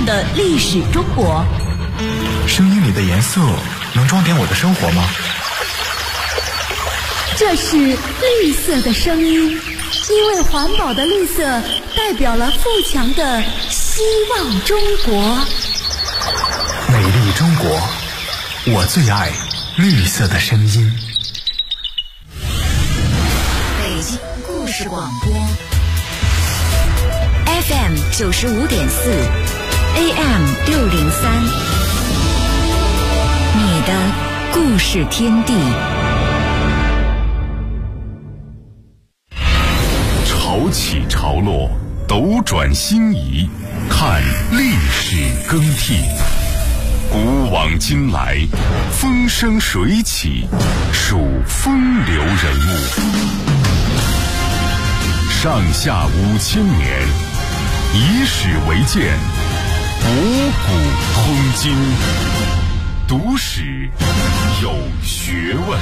看的历史中国。 声音里的颜色能装点我的生活吗？ 这是绿色的声音，因为环保的绿色代表了富强的希望中国。 美丽中国，我最爱绿色的声音。 北京故事广播 FM 95.4 AM 603，你的故事天地。 潮起潮落，斗转星移，看历史更替。古往今来，风生水起，数风流人物。上下5000年，以史为鉴，博古通今。读史有学问。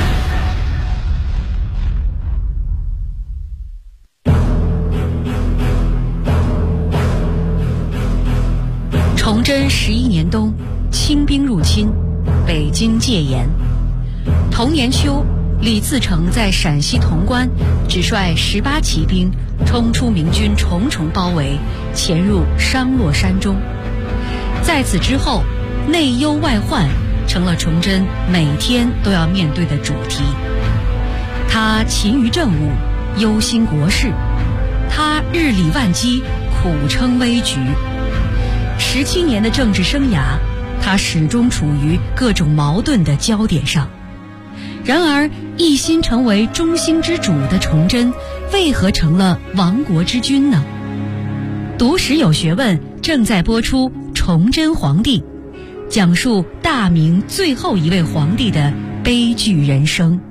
崇祯11年冬，清兵入侵，北京戒严。同年秋，李自成在陕西潼关只率18骑兵冲出明军重重包围，潜入商洛山中。在此之后，内忧外患成了崇祯每天都要面对的主题。他勤于政务，忧心国事，他日理万机，苦撑危局。17年的政治生涯，他始终处于各种矛盾的焦点上。然而，一心成为中兴之主的崇祯，为何成了亡国之君呢？读史有学问正在播出《崇祯皇帝》，讲述大明最后一位皇帝的悲剧人生。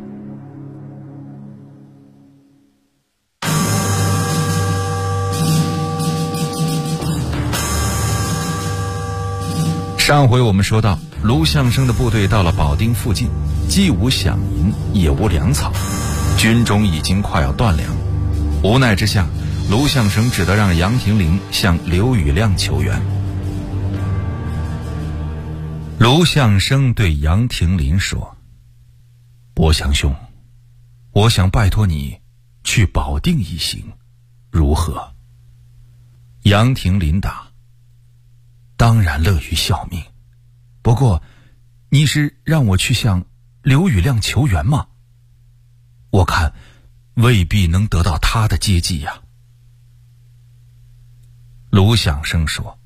上回我们说到，卢象升的部队到了保定附近，既无饷银，也无粮草，军中已经快要断粮。无奈之下，卢象升只得让杨廷龄向刘宇亮求援。卢象升对杨廷龄说：伯祥兄，我想拜托你去保定一行，如何？杨廷龄答：当然乐于效命，不过你是让我去向刘宇亮求援吗？我看未必能得到他的接济呀。卢象升说：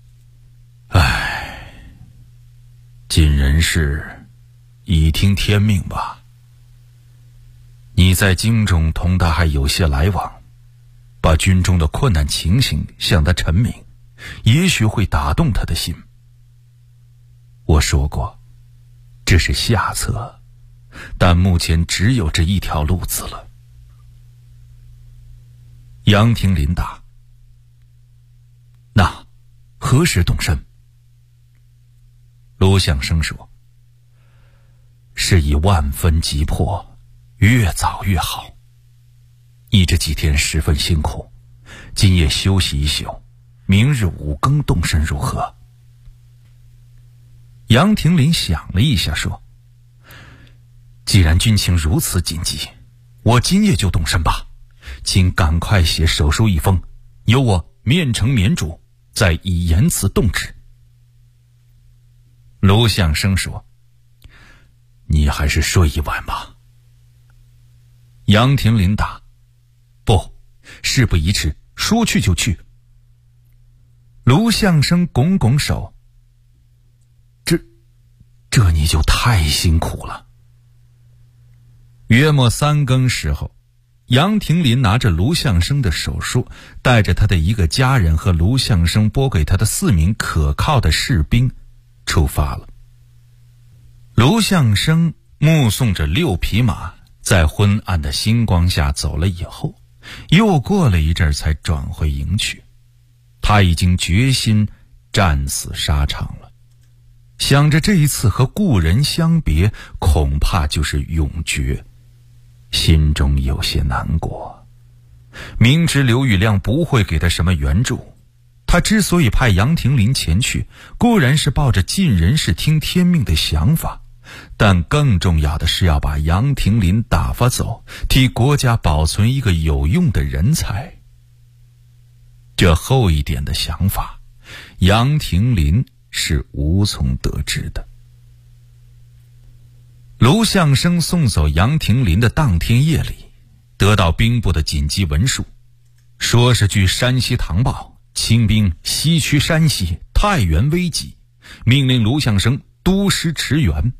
唉，尽人事，以听天命吧。你在京中同他还有些来往，把军中的困难情形向他陈明，也许会打动他的心。我说过，这是下策，但目前只有这一条路子了。杨廷龄答：那何时动身？卢象升说：是以万分急迫，越早越好。你这几天十分辛苦，今夜休息一宿，明日5更动身如何？杨廷龄想了一下说：既然军情如此紧急，我今夜就动身吧，请赶快写手书一封，由我面呈绵主，再以言辞动之。卢象升说：你还是睡一晚吧。杨廷龄答：不，事不宜迟，说去就去。卢象升拱拱手：这你就太辛苦了。约莫3更时候，杨廷龄拿着卢象升的手书，带着他的一个家人和卢象升拨给他的4名可靠的士兵出发了。卢象升目送着6匹马在昏暗的星光下走了以后，又过了一阵才转回营去。他已经决心战死沙场了，想着这一次和故人相别，恐怕就是永绝，心中有些难过。明知刘宇亮不会给他什么援助， 他之所以派杨廷林前去，固然是抱着尽人事听天命的想法，但更重要的是要把杨廷林打发走，替国家保存一个有用的人才。这后一点的想法，杨廷林是无从得知的。卢象升送走杨廷林的当天夜里，得到兵部的紧急文书，说是据山西唐报，清兵西驱山西，太原危急，命令卢象升督师驰援。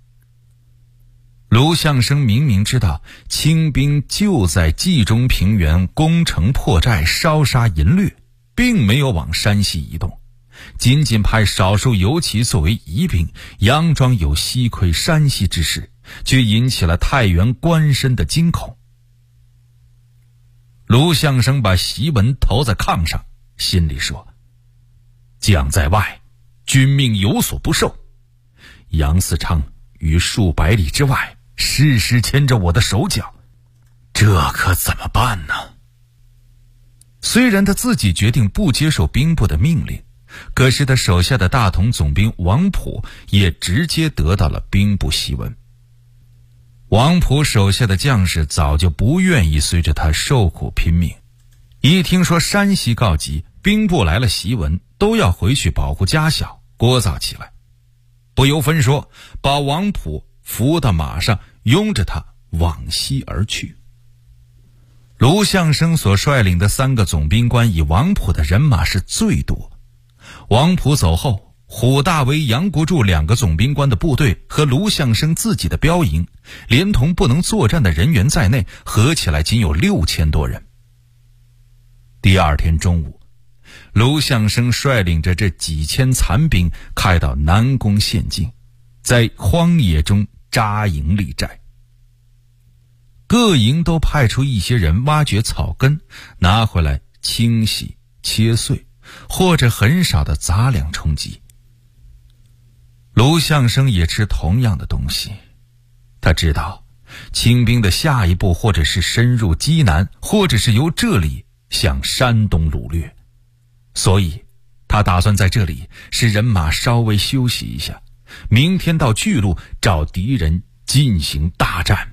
卢象升明明知道清兵就在冀中平原攻城破寨，烧杀淫掠，并没有往山西移动，仅仅派少数游骑作为疑兵，佯装有西窥山西之势，却引起了太原官绅的惊恐。卢象升把檄文投在炕上，心里说：将在外，君命有所不受。杨嗣昌于数百里之外，时时牵着我的手脚，这可怎么办呢？虽然他自己决定不接受兵部的命令，可是他手下的大同总兵王溥也直接得到了兵部檄文。王溥手下的将士早就不愿意随着他受苦拼命，一听说山西告急，兵部来了檄文，都要回去保护家小，聒噪起来，不由分说把王溥扶到马上，拥着他往西而去。卢象升所率领的3个总兵官以王溥的人马是最多。王溥走后，虎大威、杨国柱2个总兵官的部队和卢象升自己的标营，连同不能作战的人员在内，合起来仅有6000多人。第二天中午，卢象升率领着这几千残兵开到南宫县境，在荒野中扎营立寨。各营都派出一些人挖掘草根，拿回来清洗切碎，或者很少的杂粮充饥。卢象升也吃同样的东西，他知道清兵的下一步或者是深入济南，或者是由这里向山东掳掠，所以他打算在这里使人马稍微休息一下，明天到巨鹿找敌人进行大战。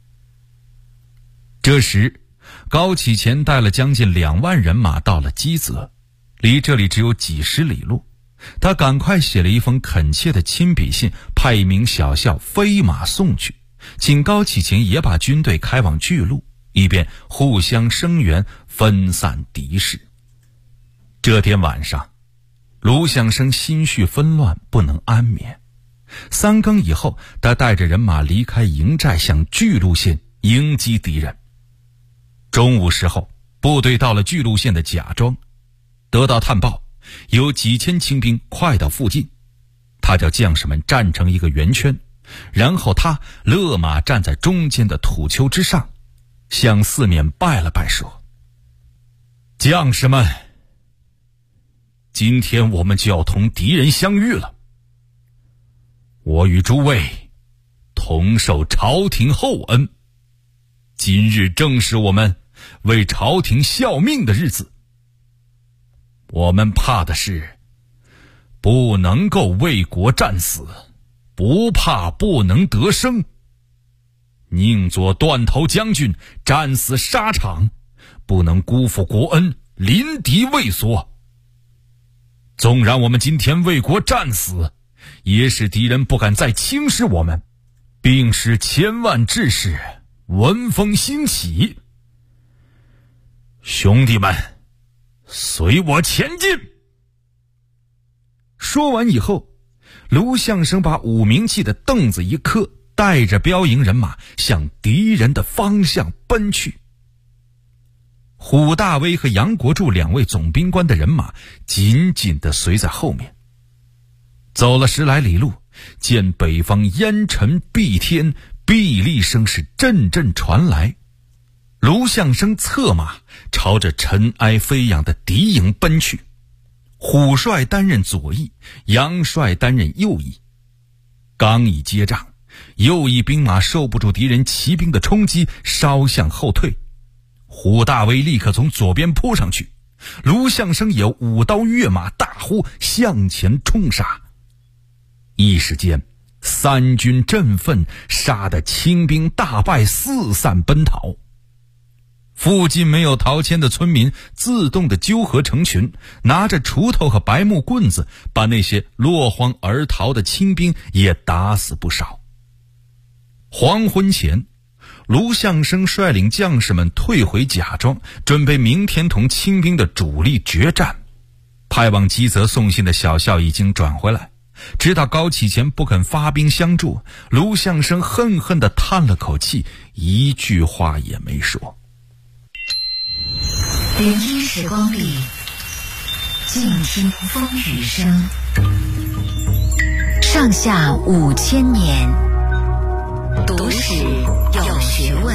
这时高启乾带了将近2万人马到了基泽，离这里只有几十里路。他赶快写了一封恳切的亲笔信，派一名小校飞马送去，请高启乾也把军队开往巨鹿，以便互相声援，分散敌势。这天晚上，卢象升心绪纷乱，不能安眠。3更以后，他带着人马离开营寨，向巨鹿县迎击敌人。中午时候，部队到了巨鹿县的贾庄，得到探报，有几千清兵快到附近。他叫将士们站成一个圆圈，然后他勒马站在中间的土丘之上，向四面拜了拜，说：将士们，今天我们就要同敌人相遇了。我与诸位同受朝廷厚恩，今日正是我们为朝廷效命的日子。我们怕的是不能够为国战死，不怕不能得生。宁做断头将军，战死沙场，不能辜负国恩，临敌畏缩。纵然我们今天为国战死，也使敌人不敢再轻视我们，并使千万志士闻风兴起。兄弟们，随我前进！说完以后，卢象升把武鸣器的凳子一磕，带着标营人马向敌人的方向奔去。虎大威和杨国柱2位总兵官的人马紧紧地随在后面。走了10来里路，见北方烟尘蔽天，霹雳声是阵阵传来。卢象升策马朝着尘埃飞扬的敌营奔去，虎帅担任左翼，杨帅担任右翼。刚一接仗，右翼兵马受不住敌人骑兵的冲击，稍向后退。虎大威立刻从左边扑上去， 卢相生也舞刀跃马，大呼向前冲杀。一时间三军振奋，杀得清兵大败，四散奔逃。附近没有陶谦的村民自动的纠合成群，拿着锄头和白木棍子，把那些落荒而逃的清兵也打死不少。黄昏前，卢相生率领将士们退回贾庄，准备明天同清兵的主力决战。派往基泽送信的小校已经转回来，知道高启前不肯发兵相助，卢相生恨恨地叹了口气，一句话也没说。 聆听时光里，静听风雨声。上下5000年，读史有学问。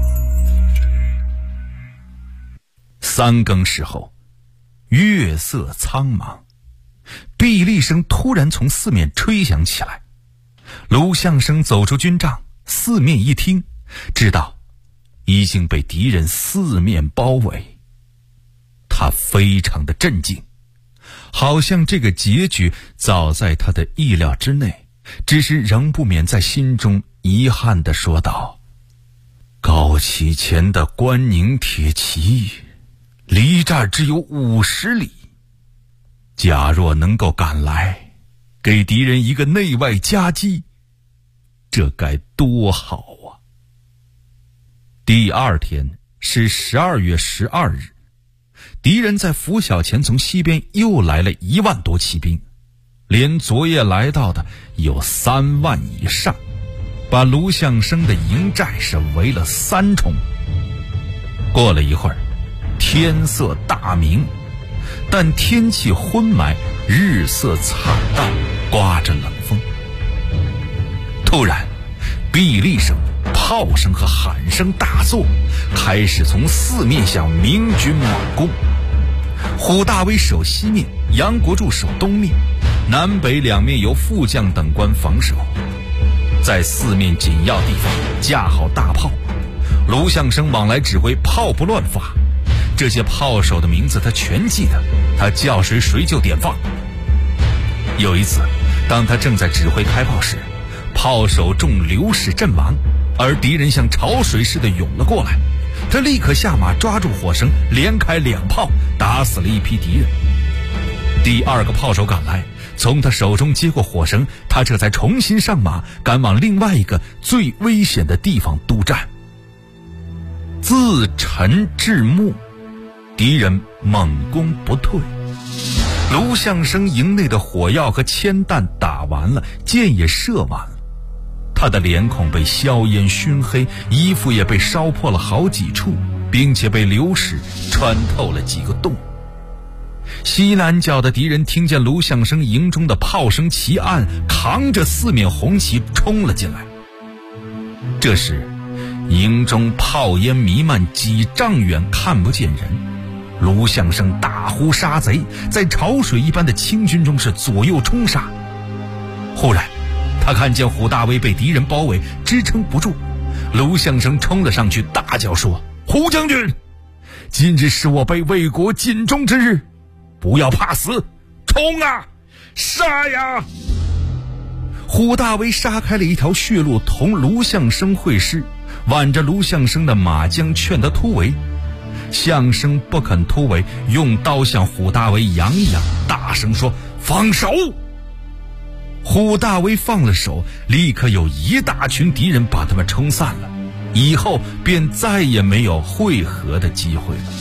3更时候，月色苍茫，霹雳声突然从四面吹响起来。卢相生走出军帐，四面一听，知道已经被敌人四面包围。他非常的震惊，好像这个结局早在他的意料之内，只是仍不免在心中遗憾地说道：高启前的关宁铁骑离这儿只有50里，假若能够赶来，给敌人一个内外夹击，这该多好啊！第二天是12月12日，敌人在拂晓前从西边又来了1万多骑兵，连昨夜来到的有3万以上，把卢相生的营寨是围了3重。过了一会儿，天色大明，但天气昏霾，日色惨淡，刮着冷风。突然，霹雳声、炮声和喊声大作，开始从四面向明军猛攻。虎大威守西面，杨国柱守东面，南北两面由副将等官防守。在四面紧要地方架好大炮，卢相生往来指挥，炮不乱发。这些炮手的名字他全记得，他叫谁谁就点放。有一次，当他正在指挥开炮时，炮手中流矢阵亡，而敌人像潮水似的涌了过来，他立刻下马抓住火绳，连开2炮，打死了一批敌人。第二个炮手赶来，从他手中接过火绳，他这才重新上马，赶往另外一个最危险的地方督战。自陈至暮，敌人猛攻不退。卢相生营内的火药和铅弹打完了，箭也射完了，他的脸孔被硝烟熏黑，衣服也被烧破了好几处，并且被流矢穿透了几个洞。西南角的敌人听见卢相生营中的炮声齐按，扛着4面红旗冲了进来。这时营中炮烟弥漫，几丈远看不见人。卢相生大呼杀贼，在潮水一般的清军中是左右冲杀。忽然他看见虎大威被敌人包围，支撑不住。卢相生冲了上去，大叫说：胡将军，今日是我被魏国尽忠之日，不要怕死，冲啊，杀呀！虎大威杀开了一条血路，同卢相生会师，挽着卢相生的马缰劝他突围。相生不肯突围，用刀向虎大威扬一扬，大声说：放手！虎大威放了手，立刻有一大群敌人把他们冲散了，以后便再也没有会合的机会了。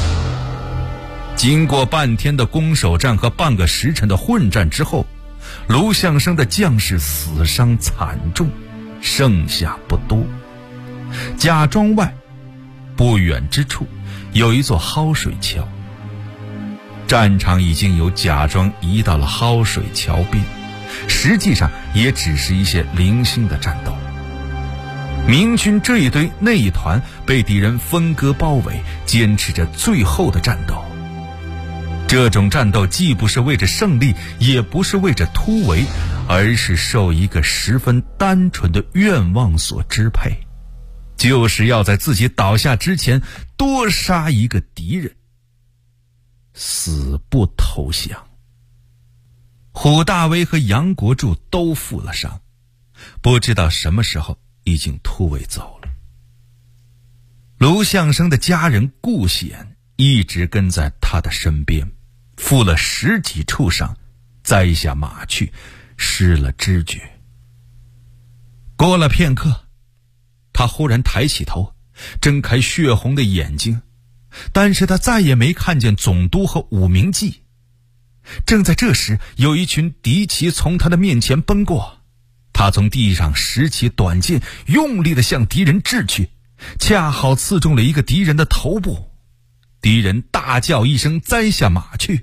经过半天的攻守战和半个时辰的混战之后，卢相生的将士死伤惨重，剩下不多。贾庄外不远之处有一座蒿水桥，战场已经由贾庄移到了蒿水桥边，实际上也只是一些零星的战斗。明军这一堆那一团被敌人分割包围，坚持着最后的战斗。这种战斗既不是为着胜利，也不是为着突围，而是受一个十分单纯的愿望所支配，就是要在自己倒下之前多杀一个敌人。 死不投降。虎大威和杨国柱都负了伤，不知道什么时候已经突围走了。卢相生的家人顾显一直跟在他的身边，负了10几处伤，栽下马去，失了知觉。过了片刻，他忽然抬起头，睁开血红的眼睛，但是他再也没看见总督和武明记。正在这时，有一群敌骑从他的面前奔过，他从地上拾起短剑，用力地向敌人掷去，恰好刺中了一个敌人的头部。敌人大叫一声，栽下马去。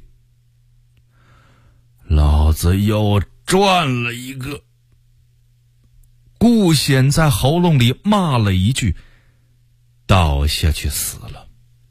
老子又赚了一个。顾显在喉咙里骂了一句，倒下去死了。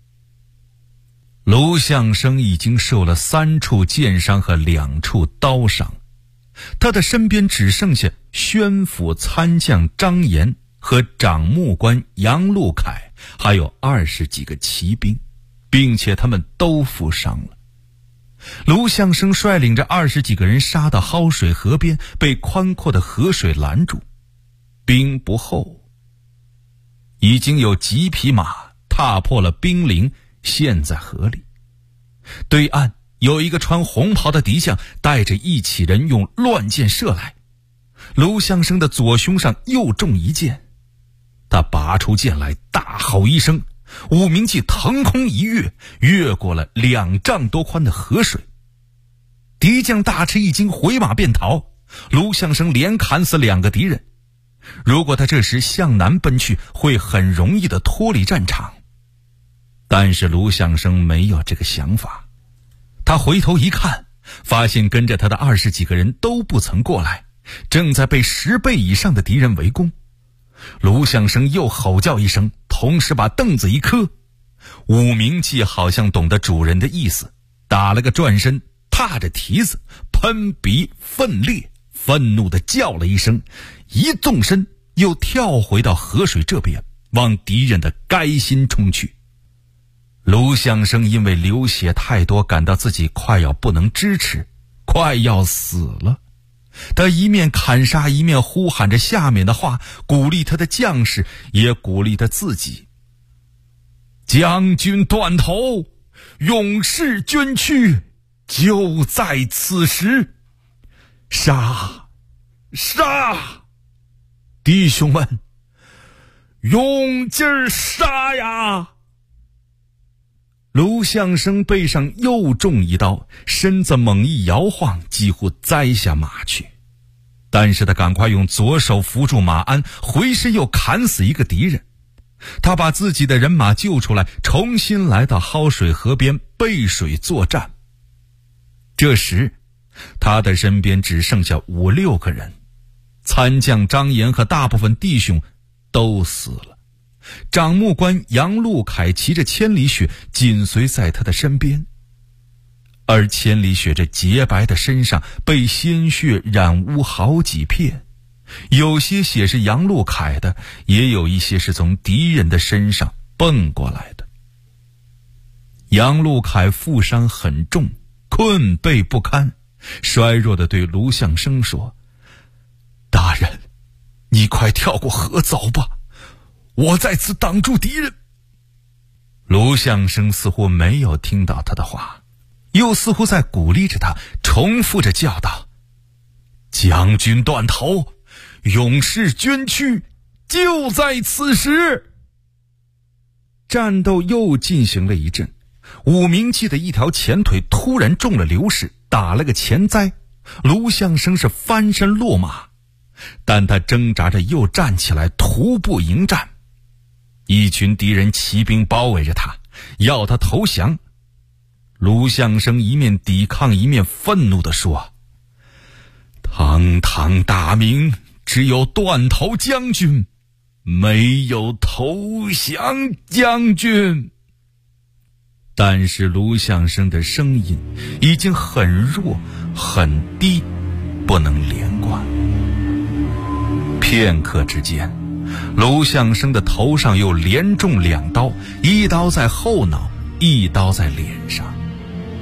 卢相生已经受了3处剑伤和2处刀伤，他的身边只剩下宣府参将张延和掌目官杨禄凯，还有20几个骑兵，并且他们都负伤了。卢相生率领着20几个人杀到蒿水河边，被宽阔的河水拦住。兵不后，已经有几匹马踏破了冰凌，陷在河里。对岸有一个穿红袍的敌将带着一起人用乱箭射来，卢相生的左胸上又中一箭。他拔出剑来，大吼一声，武明记腾空一跃，越过了2丈多宽的河水。敌将大吃一惊，回马便逃。卢相生连砍死2个敌人。如果他这时向南奔去，会很容易地脱离战场。但是卢相生没有这个想法。他回头一看，发现跟着他的20几个人都不曾过来，正在被10倍以上的敌人围攻。卢相生又吼叫一声，同时把凳子一磕。武明记好像懂得主人的意思，打了个转身，踏着蹄子，喷鼻奋裂，愤怒地叫了一声，一纵身又跳回到河水这边，往敌人的垓心冲去。卢相生因为流血太多，感到自己快要不能支持，快要死了。他一面砍杀，一面呼喊着下面的话，鼓励他的将士，也鼓励他自己。将军断头，勇士捐躯，就在此时。杀！杀！弟兄们，用劲儿杀呀！卢相生背上又中一刀，身子猛一摇晃，几乎栽下马去。但是他赶快用左手扶住马鞍，回身又砍死一个敌人。他把自己的人马救出来，重新来到蒿水河边背水作战。这时他的身边只剩下5、6个人，参将张延和大部分弟兄都死了。掌目官杨禄凯骑着千里雪紧随在他的身边，而千里雪这洁白的身上被鲜血染污好几片，有些血是杨禄凯的，也有一些是从敌人的身上蹦过来的。杨禄凯负伤很重，困惫不堪，衰弱地对卢相生说：大人，你快跳过河走吧，我在此挡住敌人。卢相生似乎没有听到他的话，又似乎在鼓励着他，重复着叫道：将军断头，勇士捐躯，就在此时。战斗又进行了一阵，武明记的一条前腿突然中了流矢，打了个前栽。卢相生是翻身落马，但他挣扎着又站起来，徒步迎战。一群敌人骑兵包围着他，要他投降。卢相生一面抵抗，一面愤怒地说：堂堂大明，只有断头将军，没有投降将军。但是卢相生的声音已经很弱很低，不能连贯。片刻之间，卢相生的头上又连中2刀，一刀在后脑，一刀在脸上。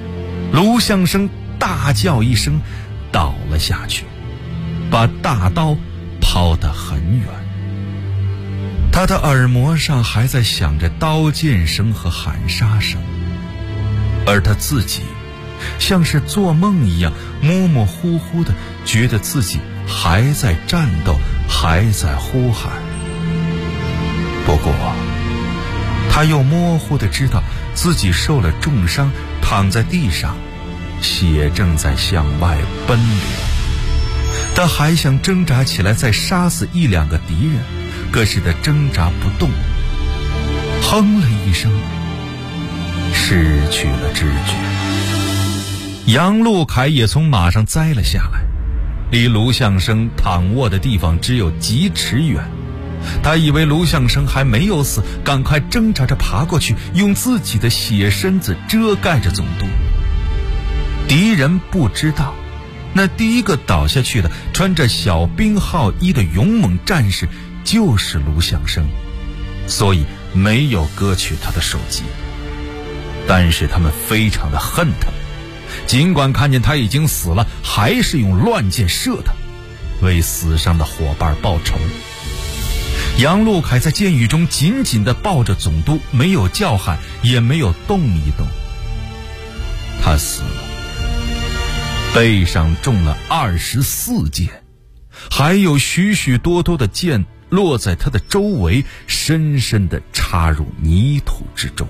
卢相生大叫一声，倒了下去，把大刀抛得很远。他的耳膜上还在响着刀剑声和喊杀声，而他自己像是做梦一样，模模糊糊的觉得自己还在战斗，还在呼喊。不过他又模糊的知道自己受了重伤，躺在地上，血正在向外奔流。他还想挣扎起来再杀死1、2个敌人，可是他挣扎不动，哼了一声，失去了知觉。杨路凯也从马上栽了下来，离卢相生躺卧的地方只有几尺远。他以为卢相生还没有死，赶快挣扎着爬过去，用自己的血身子遮盖着总督。敌人不知道，那第一个倒下去的穿着小兵号衣的勇猛战士就是卢相生，所以没有割去他的首级。但是他们非常的恨他，尽管看见他已经死了，还是用乱箭射他，为死伤的伙伴报仇。杨路凯在监狱中紧紧地抱着总督，没有叫喊，也没有动一动。他死了，背上中了24箭，还有许许多多的箭落在他的周围，深深地插入泥土之中。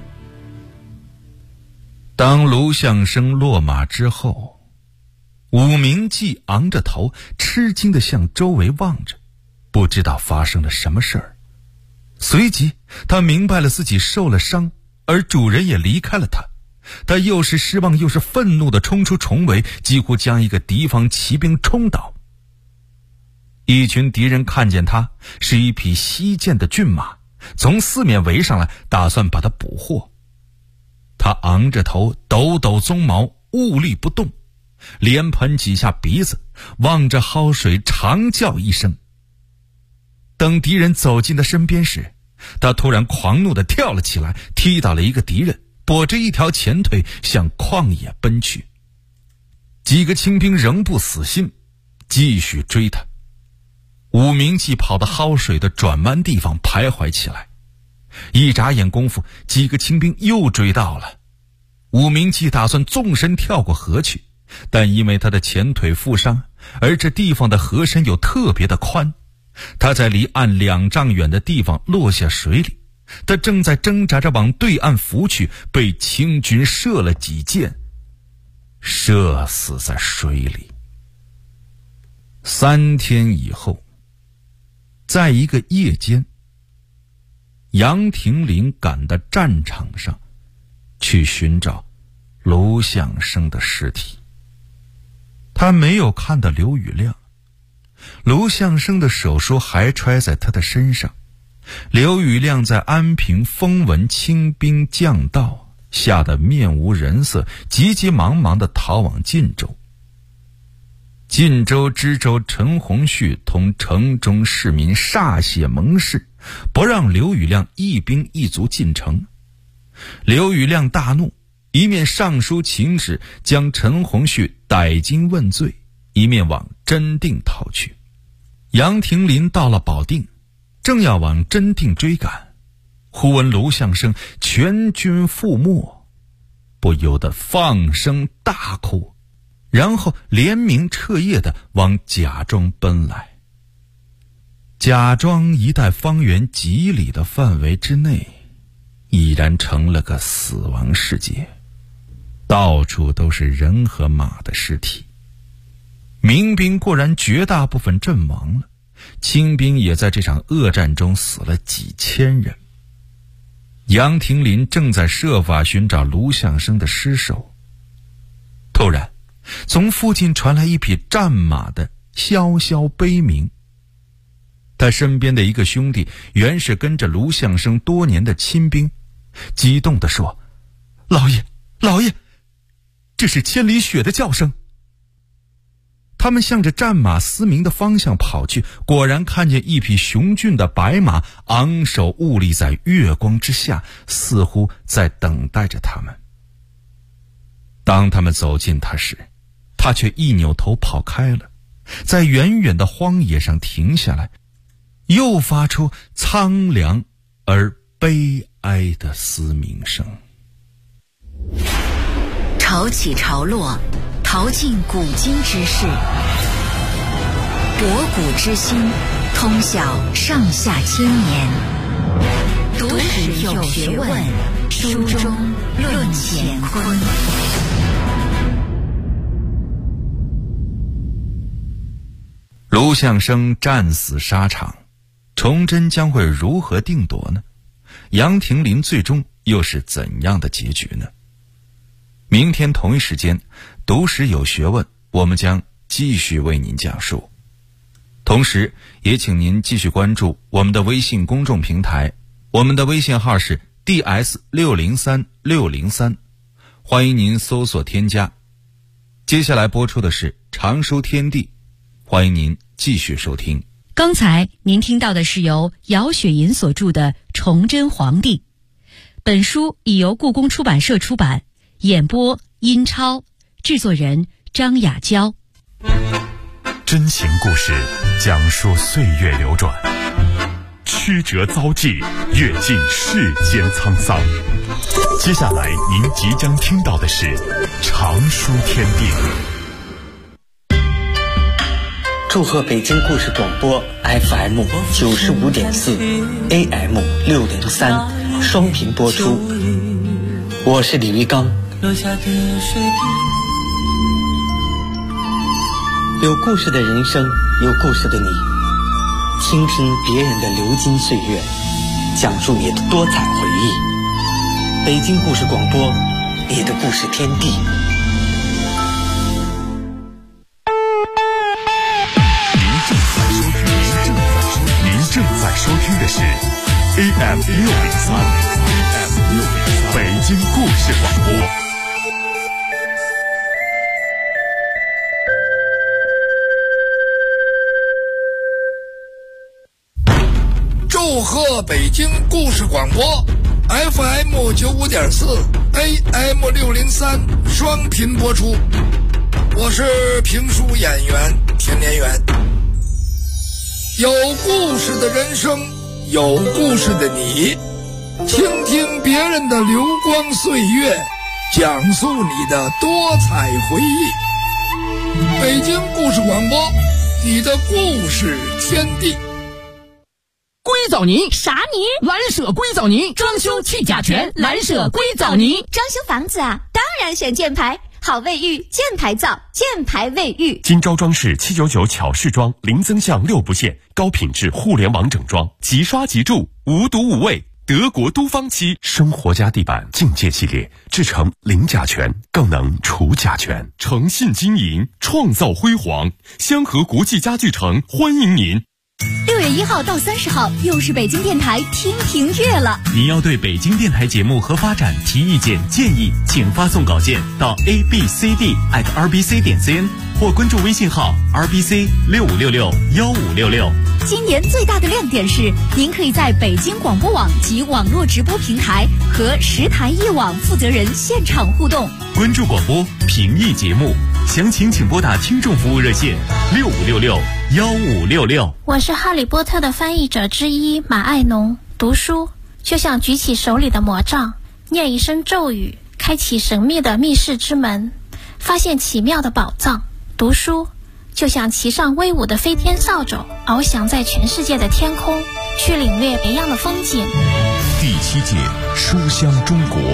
当卢相生落马之后，武明记昂着头，吃惊地向周围望着，不知道发生了什么事儿。随即他明白了自己受了伤，而主人也离开了他。他又是失望又是愤怒地冲出重围，几乎将一个敌方骑兵冲倒。一群敌人看见他是一匹西涧的骏马，从四面围上来，打算把他捕获。他昂着头，抖抖鬃毛，兀立不动，连喷几下鼻子，望着蒿水长叫一声。等敌人走近他身边时，他突然狂怒地跳了起来，踢倒了一个敌人，跛着一条前腿向旷野奔去。几个清兵仍不死心，继续追他。武明记跑到蒿水的转弯地方徘徊起来，一眨眼功夫，几个清兵又追到了。武明记打算纵身跳过河去，但因为他的前腿负伤，而这地方的河身又特别的宽，他在离岸2丈远的地方落下水里。他正在挣扎着往对岸浮去，被清军射了几箭，射死在水里。3天以后，在一个夜间，杨廷林赶到战场上去寻找卢相生的尸体。他没有看到刘宇亮，卢相生的手书还揣在他的身上。刘宇亮在安平风闻清兵将到，吓得面无人色，急急忙忙地逃往晋州。晋州知州陈洪旭同城中市民歃血盟誓，不让刘宇亮一兵一卒进城。刘宇亮大怒，一面上书请旨将陈洪旭逮经问罪，一面往真定逃去。杨廷林到了保定，正要往真定追赶，忽闻卢相生全军覆没，不由得放声大哭，然后连鸣彻夜地往贾庄奔来。贾庄一带方圆几里的范围之内，已然成了个死亡世界，到处都是人和马的尸体。民兵固然绝大部分阵亡了，清兵也在这场恶战中死了几千人。杨廷林正在设法寻找卢相生的尸首，突然从附近传来一匹战马的萧萧悲鸣。他身边的一个兄弟原是跟着卢相生多年的亲兵，激动地说：“老爷，老爷，这是千里雪的叫声。”他们向着战马嘶鸣的方向跑去，果然看见一匹雄俊的白马昂首兀立在月光之下，似乎在等待着他们。 当他们走近他时，他却一扭头跑开了，在远远的荒野上停下来，又发出苍凉而悲哀的嘶鸣声。 潮起潮落，淘尽古今之事，博古之今，通晓上下千年。读史有学问，书中论乾坤。 卢象升战死沙场，崇祯将会如何定夺呢？杨廷林最终又是怎样的结局呢？明天同一时间，读史有学问，我们将继续为您讲述。同时也请您继续关注我们的微信公众平台，我们的微信号是 DS603603，欢迎您搜索添加。接下来播出的是常书天地，欢迎您继续收听。 刚才您听到的是由姚雪银所著的《崇祯皇帝》，本书已由故宫出版社出版，演播殷超，制作人张雅娇。 真情故事讲述岁月流转，曲折遭际，阅尽世间沧桑。接下来您即将听到的是常书天地。 祝贺北京故事广播 FM 95.4 AM 603双频播出，我是李玉刚。有故事的人生，有故事的你，倾听别人的流金岁月，讲述你的多彩回忆。北京故事广播，你的故事天地。 您正在收听的是 AM 603北京故事广播。 祝贺北京故事广播 FM 95.4 AM 603双频播出，我是评书演员田连元。有故事的人生，有故事的你，倾听别人的流光岁月，讲述你的多彩回忆。北京故事广播，你的故事天地。 硅藻泥啥泥？ 蓝舍硅藻泥，装修去甲醛，蓝舍硅藻泥。 装修房子啊，当然选箭牌，好卫浴，箭牌造，箭牌卫浴。 金招装饰799巧饰装，零增项6不限，高品质互联网整装，即刷即住，无毒无味。德国都方漆生活家地板境界系列，制成零甲醛，更能除甲醛。诚信经营，创造辉煌。香河国际家具城欢迎您。 6月1号到30号，又是北京电台听评月了。 您要对北京电台节目和发展提意见建议，请发送稿件到 abcd@rbc.cn 或关注微信号 rbc65661566。 今年最大的亮点是，您可以在北京广播网及网络直播平台和10台一网负责人现场互动。 关注广播，评议节目，详情请拨打听众服务热线65661566。 我是哈利波特的翻译者之一马爱农。读书就像举起手里的魔杖，念一声咒语，开启神秘的密室之门，发现奇妙的宝藏。读书就像骑上威武的飞天扫帚，翱翔在全世界的天空，去领略别样的风景。 第7届书香中国